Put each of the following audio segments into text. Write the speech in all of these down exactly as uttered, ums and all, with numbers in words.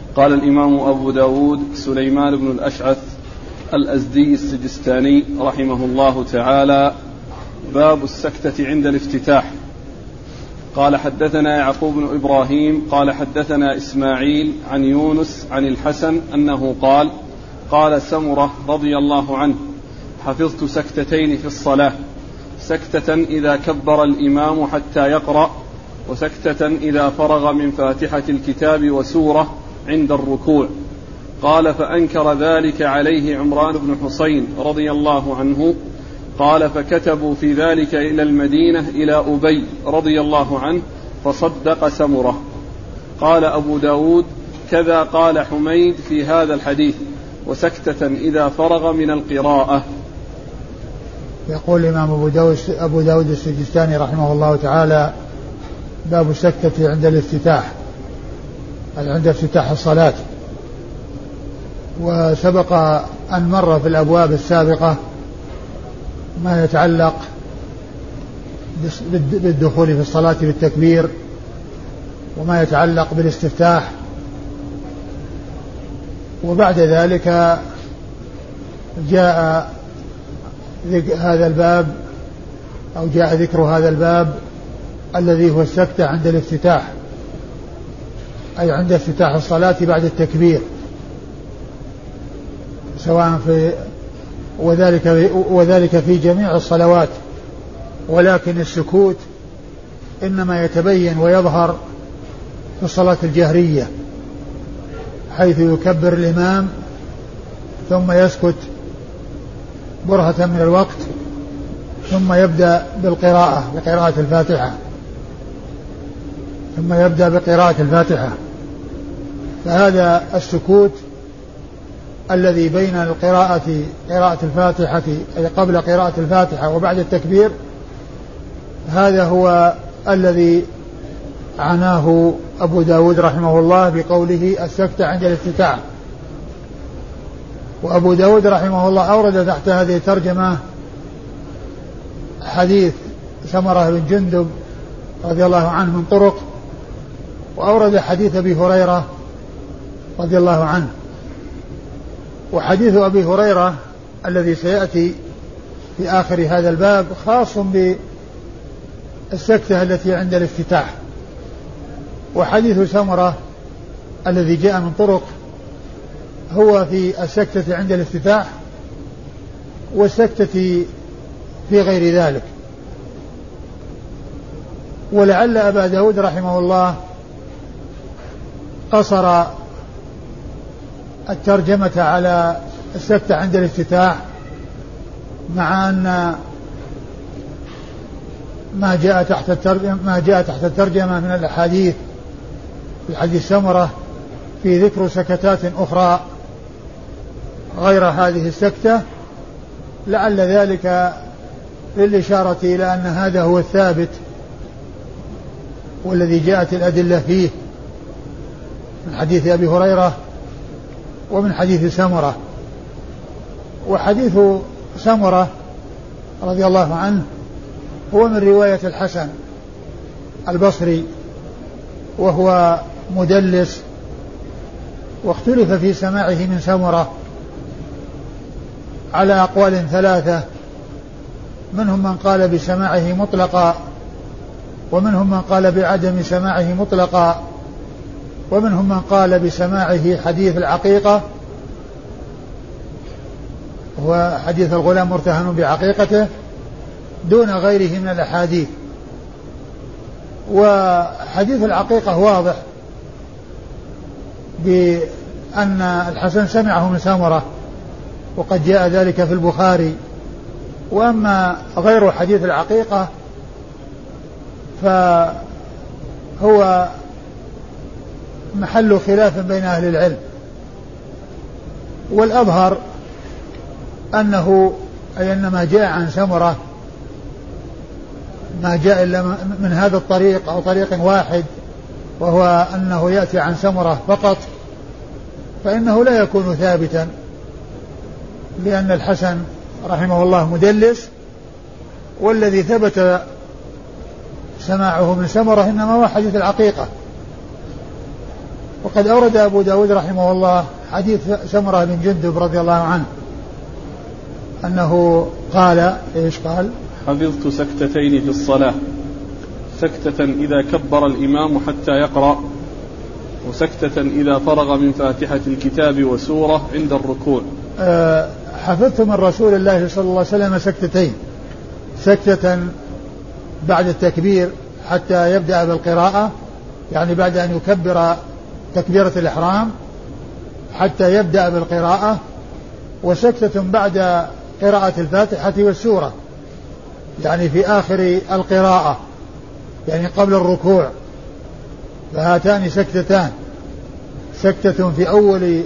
قال الإمام أبو داود سليمان بن الأشعث الأزدي السجستاني رحمه الله تعالى: باب السكتة عند الافتتاح. قال حدثنا يعقوب بن إبراهيم قال حدثنا إسماعيل عن يونس عن الحسن أنه قال: قال سمرة رضي الله عنه: حفظت سكتتين في الصلاة، سكتة إذا كبر الإمام حتى يقرأ، وسكتة إذا فرغ من فاتحة الكتاب وسورة عند الركوع. قال: فأنكر ذلك عليه عمران بن حسين رضي الله عنه. قال: فكتبوا في ذلك إلى المدينة إلى أبي رضي الله عنه فصدق سمرة. قال أبو داود: كذا قال حميد في هذا الحديث، وسكتة إذا فرغ من القراءة. يقول الإمام أبو داود, أبو داود السجستاني رحمه الله تعالى: باب السكتة عند الافتتاح، عند افتتاح الصلاة. وسبق أن مر في الأبواب السابقة ما يتعلق بالدخول في الصلاة بالتكبير، وما يتعلق بالاستفتاح، وبعد ذلك جاء هذا الباب أو جاء ذكر هذا الباب الذي هو السكتة عند الافتتاح، أي عند افتتاح الصلاة بعد التكبير، سواء في وذلك, وذلك في جميع الصلوات، ولكن السكوت إنما يتبين ويظهر في الصلاة الجهرية، حيث يكبر الإمام ثم يسكت برهة من الوقت، ثم يبدأ بالقراءة بقراءة الفاتحة ثم يبدأ بقراءة الفاتحة فهذا السكوت الذي بين القراءة قراءة الفاتحة أي قبل قراءة الفاتحة وبعد التكبير، هذا هو الذي عناه أبو داود رحمه الله بقوله السكتة عند الافتتاح. وأبو داود رحمه الله أورد تحت هذه الترجمة حديث سمرة بن جندب رضي الله عنه من طرق، وأورد حديث أبي هريرة رضي الله عنه. وحديث أبي هريرة الذي سيأتي في آخر هذا الباب خاص بالسكتة التي عند الافتتاح، وحديث سمرة الذي جاء من طرق هو في السكتة عند الافتتاح والسكتة في غير ذلك. ولعل أبا داود رحمه الله قصر الترجمة على السكتة عند الافتتاح، مع أن ما جاء تحت الترجمة ما جاء تحت الترجمة من الأحاديث في حديث سمرة في ذكر سكتات أخرى غير هذه السكتة، لعل ذلك للإشارة إلى أن هذا هو الثابت والذي جاءت الأدلة فيه من حديث أبي هريرة ومن حديث سمرة. وحديث سمرة رضي الله عنه هو من رواية الحسن البصري، وهو مدلس، واختلف في سماعه من سمرة على أقوال ثلاثة، منهم من قال بسماعه مطلقا، ومنهم من قال بعدم سماعه مطلقا، ومنهم من قال بسماعه حديث العقيقة، هو حديث الغلام مرتهن بعقيقته، دون غيره من الأحاديث. وحديث العقيقة واضح بأن الحسن سمعه من سمرة، وقد جاء ذلك في البخاري. وأما غير حديث العقيقة فهو محل خلاف بين أهل العلم، والأظهر أنه أي أن ما جاء عن سمرة ما جاء إلا من هذا الطريق أو طريق واحد، وهو أنه يأتي عن سمرة فقط، فإنه لا يكون ثابتا، لأن الحسن رحمه الله مدلس، والذي ثبت سماعه من سمرة إنما هو حديث العقيقة. وقد أورد أبو داود رحمه الله حديث سمرة بن جندب رضي الله عنه أنه قال إيش قال؟ حفظت سكتتين في الصلاة، سكتة إذا كبر الإمام حتى يقرأ، وسكتة إذا فرغ من فاتحة الكتاب وسورة عند الركوع. أه حفظت من رسول الله صلى الله عليه وسلم سكتتين، سكتة بعد التكبير حتى يبدأ بالقراءة، يعني بعد أن يكبر تكبيرة الإحرام حتى يبدأ بالقراءة، وسكتة بعد قراءة الفاتحة والسورة، يعني في آخر القراءة، يعني قبل الركوع. فهاتان سكتتان، سكتة في أول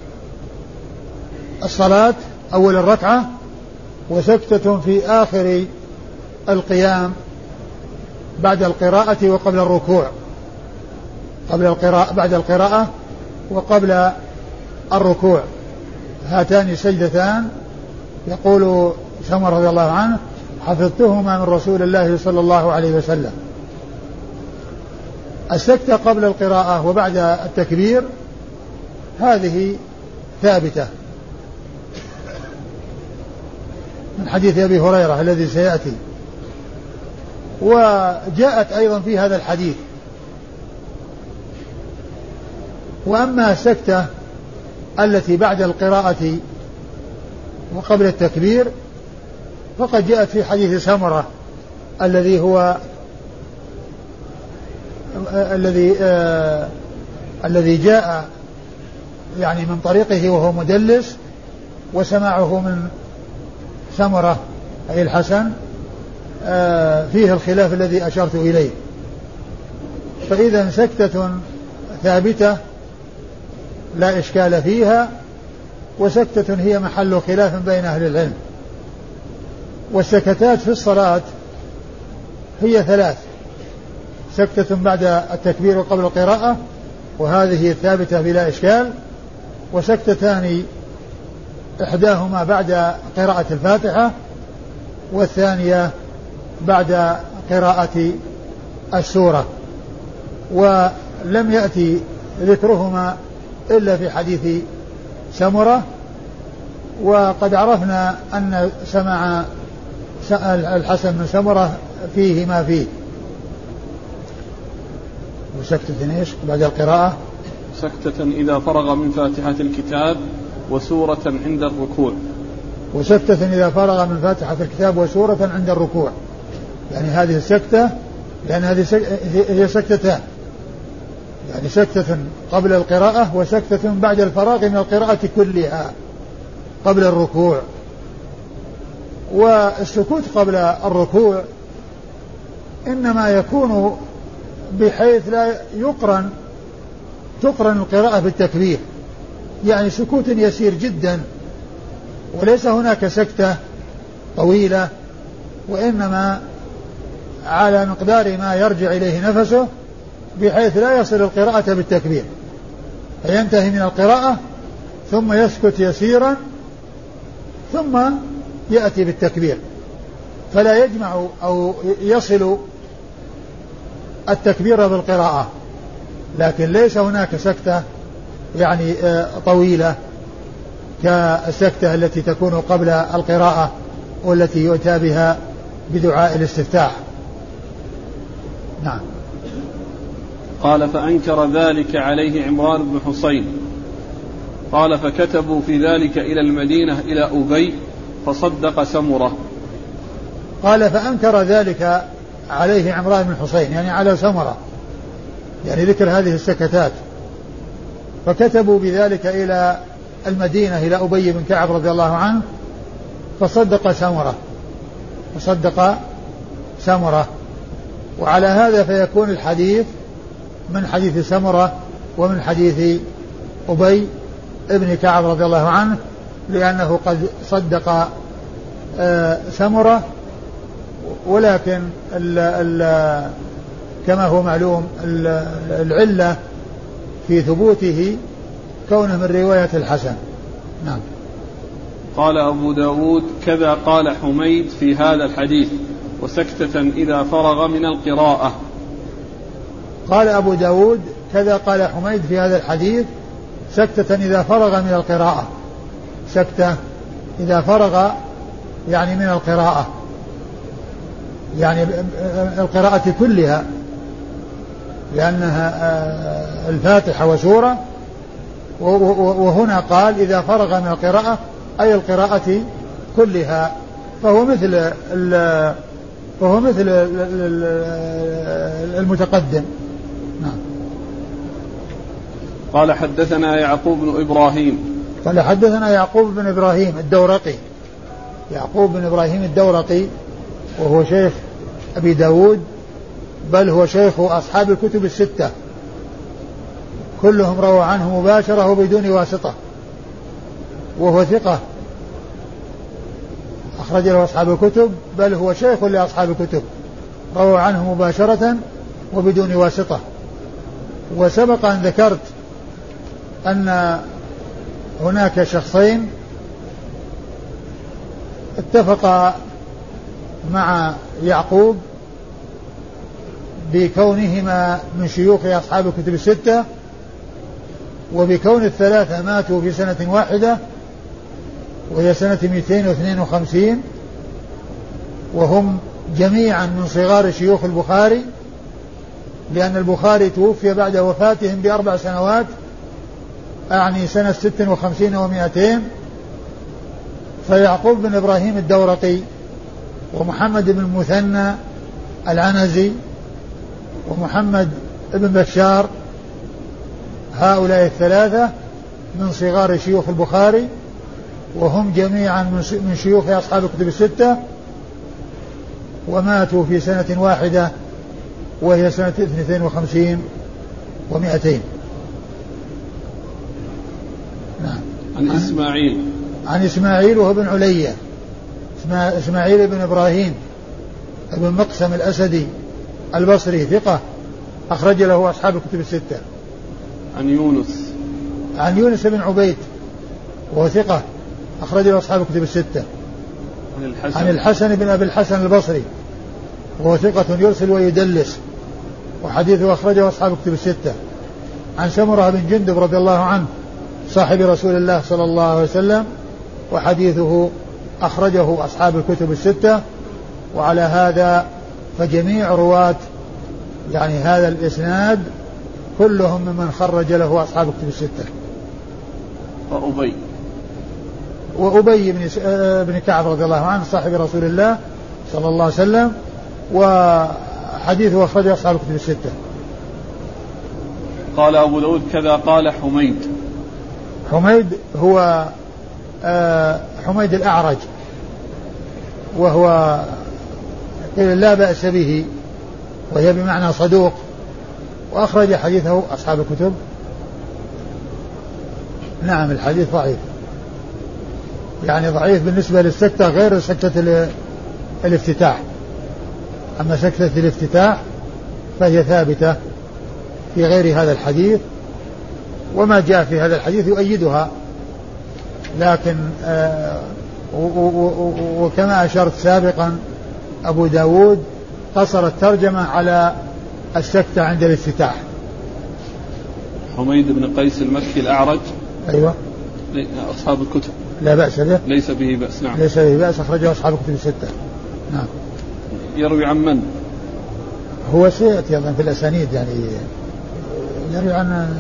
الصلاة أول الركعة، وسكتة في آخر القيام بعد القراءة وقبل الركوع، قبل القراءة بعد القراءة وقبل الركوع. هاتان سجدتان يقول سمر رضي الله عنه حفظتهما من رسول الله صلى الله عليه وسلم. السكتة قبل القراءة وبعد التكبير هذه ثابتة من حديث أبي هريرة الذي سيأتي، وجاءت أيضا في هذا الحديث. وأما السكتة التي بعد القراءة وقبل التكبير فقد جاءت في حديث سمرة الذي هو الذي آه الذي جاء يعني من طريقه وهو مدلس، وسماعه من سمرة أي الحسن آه فيه الخلاف الذي أشرت إليه. فإذا سكتة ثابتة لا إشكال فيها، وسكتة هي محل خلاف بين أهل العلم. والسكتات في الصلاة هي ثلاث: سكتة بعد التكبير وقبل القراءة، وهذه الثابتة بلا إشكال، وسكتتان إحداهما بعد قراءة الفاتحة، والثانية بعد قراءة السورة. ولم يأتي ذكرهما إلا في حديث سمرة. وقد عرفنا أن سمع الحسن من سمرة فيه ما فيه. وسكتة إيش بعد القراءة؟ سكتة إذا فرغ من فاتحة الكتاب وسورة عند الركوع. وسكتة إذا فرغ من فاتحة الكتاب وسورة عند الركوع، يعني هذه السكتة، لأن هذه هي سكتتان، يعني سكتة قبل القراءة وسكتة بعد الفراغ من القراءة كلها قبل الركوع. والسكوت قبل الركوع إنما يكون بحيث لا يقرن تقرن القراءة بالتكبير، يعني سكوت يسير جدا، وليس هناك سكتة طويلة، وإنما على مقدار ما يرجع إليه نفسه بحيث لا يصل القراءة بالتكبير، فينتهي من القراءة ثم يسكت يسيرا ثم يأتي بالتكبير، فلا يجمع أو يصل التكبير بالقراءة، لكن ليس هناك سكتة يعني طويلة كالسكتة التي تكون قبل القراءة والتي يؤتى بها بدعاء الاستفتاح. نعم. قال فأنكر ذلك عليه عمران بن حسين. قال فكتبوا في ذلك إلى المدينة إلى أبي فصدق سمرة. قال فأنكر ذلك عليه عمران بن حسين، يعني على سمرة، يعني ذكر هذه السكتات، فكتبوا بذلك إلى المدينة إلى أبي بن كعب رضي الله عنه فصدق سمرة فصدق سمرة. وعلى هذا فيكون الحديث من حديث سمرة ومن حديث أبي ابن كعب رضي الله عنه، لأنه قد صدق سمرة، ولكن ال ال كما هو معلوم العلة في ثبوته كونه من رواية الحسن. نعم. قال أبو داود كذا قال حميد في هذا الحديث وسكتة إذا فرغ من القراءة. قال أبو داود كذا قال حميد في هذا الحديث سكتة إذا فرغ من القراءة، سكتة إذا فرغ يعني من القراءة، يعني القراءة كلها، لأنها الفاتحة وسورة، وهنا قال إذا فرغ من القراءة أي القراءة كلها، فهو مثل فهو مثل المتقدم. نعم. قال حدثنا يعقوب بن إبراهيم قال حدثنا يعقوب بن إبراهيم الدورقي، يعقوب بن إبراهيم الدورقي وهو شيخ أبي داود، بل هو شيخ أصحاب الكتب الستة، كلهم رووا عنه مباشرة وبدون واسطة، وهو ثقة أخرج له أصحاب الكتب، بل هو شيخ لأصحاب الكتب، رووا عنه مباشرة وبدون واسطة. وسبق أن ذكرت أن هناك شخصين اتفقا مع يعقوب بكونهما من شيوخ أصحاب الكتب الستة، وبكون الثلاثة ماتوا في سنة واحدة وهي سنة مئتين واثنين وخمسين، وهم جميعا من صغار شيوخ البخاري، لأن البخاري توفي بعد وفاتهم بأربع سنوات، أعني سنة ست وخمسين ومائتين. فيعقوب بن إبراهيم الدورقي ومحمد بن المثنى العنزي ومحمد بن بشار، هؤلاء الثلاثة من صغار شيوخ البخاري، وهم جميعا من شيوخ أصحاب الكتب الستة، وماتوا في سنة واحدة وهي سنة اثنتين وخمسين ومائتين. نعم. عن إسماعيل عن إسماعيل وهو بن علية، إسماعيل بن إبراهيم بن مقسم الأسدي البصري ثقة أخرج له أصحاب الكتب الستة. عن يونس عن يونس بن عبيد وهو ثقة أخرج له أصحاب الكتب الستة. عن الحسن, عن الحسن بن أبي الحسن البصري وهو ثقة يرسل ويدلس، وحديثه أخرجه أصحاب الكتب الستة. عن سمرة بن جندب رضي الله عنه صاحب رسول الله صلى الله عليه وسلم، وحديثه أخرجه أصحاب الكتب الستة. وعلى هذا فجميع رواة يعني هذا الإسناد كلهم ممن خرج له أصحاب الكتب الستة. وأبي وأبي بن بن كعب رضي الله عنه صاحب رسول الله صلى الله عليه وسلم، وحديثه أخرجه أصحاب الكتب الستة. قال أبو داود كذا قال حميد. حميد هو حميد الأعرج، وهو لا بأس به، وهي بمعنى صدوق، وأخرج حديثه أصحاب الكتب. نعم الحديث ضعيف، يعني ضعيف بالنسبة للسكتة غير سكتة الافتتاح، أما سكتة الافتتاح فهي ثابتة في غير هذا الحديث، وما جاء في هذا الحديث يؤيدها. لكن آه وكما أشرت سابقا أبو داود قصر الترجمة على السكتة عند الافتتاح. حميد بن قيس المكي الأعرج. أيوة. أصحاب الكتب لا بأس به. ليس به بأس. نعم. ليس به بأس أخرجه أصحاب الكتب الستة. نعم. يروي عن من؟ هو سيأتي أيضا في الأسانيد، يعني يروي عن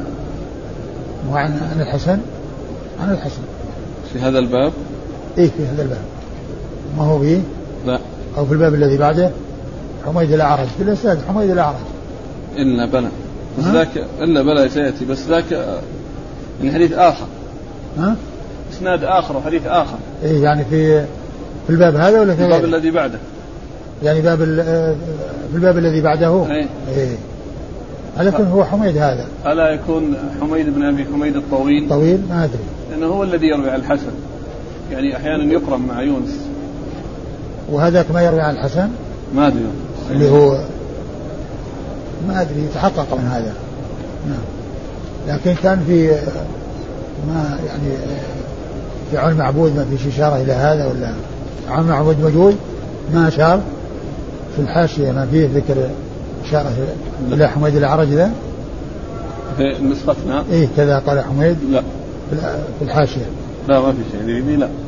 عن الحسن عن الحسن في هذا الباب. إيه في هذا الباب، ما هو به؟ لا. أو في الباب الذي بعده حميد الأعرج، في الأسناد حميد الأعرج. إلا بلى بس ذاك إلا بلى سيأتي، بس ذاك من حديث آخر. ها؟ إسناد آخر وحديث آخر. إيه يعني في في الباب هذا ولا في الباب الذي بعده؟ يعني باب في الباب الذي بعده. إيه. إيه. لكن هو حميد هذا. ألا يكون حميد بن أبي حميد الطويل؟ طويل ما أدري. لأنه هو الذي يروي عن الحسن، يعني أحيانا يقرن مع يونس. وهذاك ما يروي عن الحسن؟ ما أدري. اللي هو ما أدري يتحقق من هذا. نعم. لكن كان في ما يعني في علم معبود ما فيش إشارة إلى هذا، ولا علم معبود موجود ما أشار في الحاشية، ما فيه ذكر إشارة إلى حميد الأعرج ذا. في نسختنا إيه كذا قال حميد لا في الحاشية لا ما في شيء ذي لا